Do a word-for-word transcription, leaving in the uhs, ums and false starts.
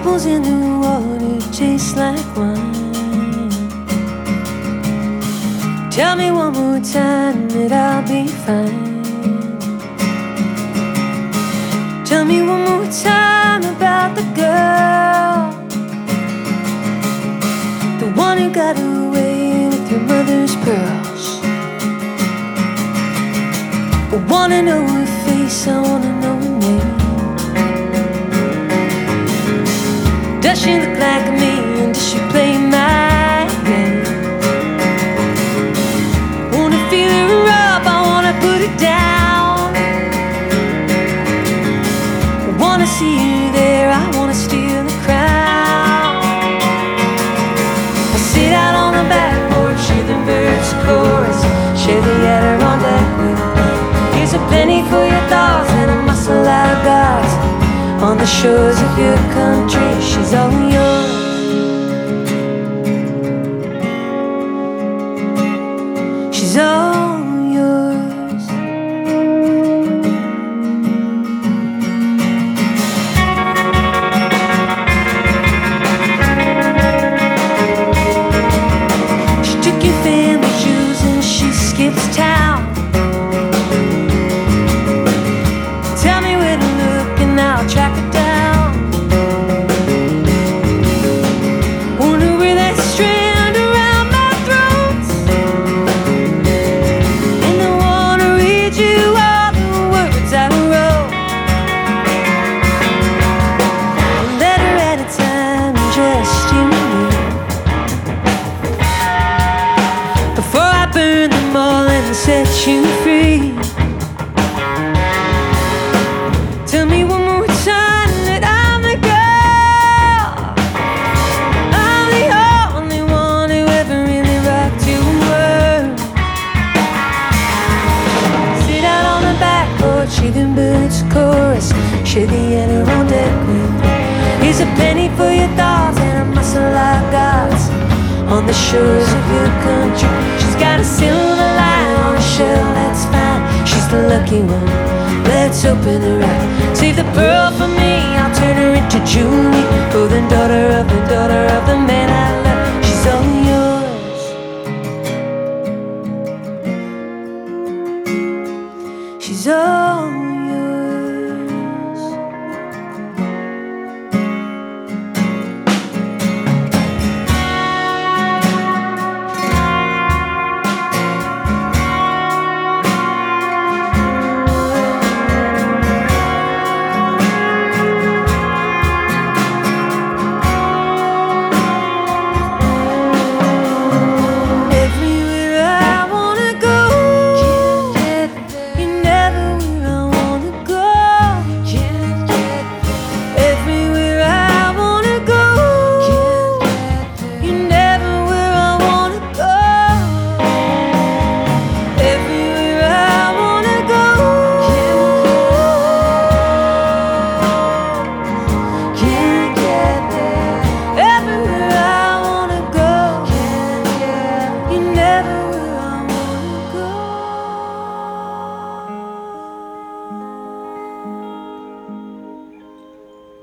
Ripples in the water taste like wine. Tell me one more time that I'll be fine. Tell me one more time about the girl, the one who got away with your mother's pearls. I wanna know her face, I wanna know her name. Does she look like me, and does she play my game? Wanna feel her up, I wanna put it down. I wanna see her there, I wanna steal the crown. I sit out on the back porch, hear the birds chorus, share the Adirondack with. Here's a penny for your thoughts and a muscle out of God's. On the shores of your country, she's all yours. She's all yours. She took your family jewels and she skips town. Tell me where to look and I'll track her down. Wonder where that strand around my throat. And I wanna read you all the words I wrote. A letter at a time, just you and me. Before I burn them all and set you free. Tell me one more time that I'm the girl, I'm the only one who ever really rocked your world. Sit out on the back porch, hear the birds chorus, share the Adirondack wind. Here's a penny for your thoughts and a muscle like God's. On the shores of your country, she's got a silver line on a shell, that's fine. She's the lucky one, let's open her up. Save the pearl for me, I'll turn her into Julie. Oh, the daughter of the daughter of the man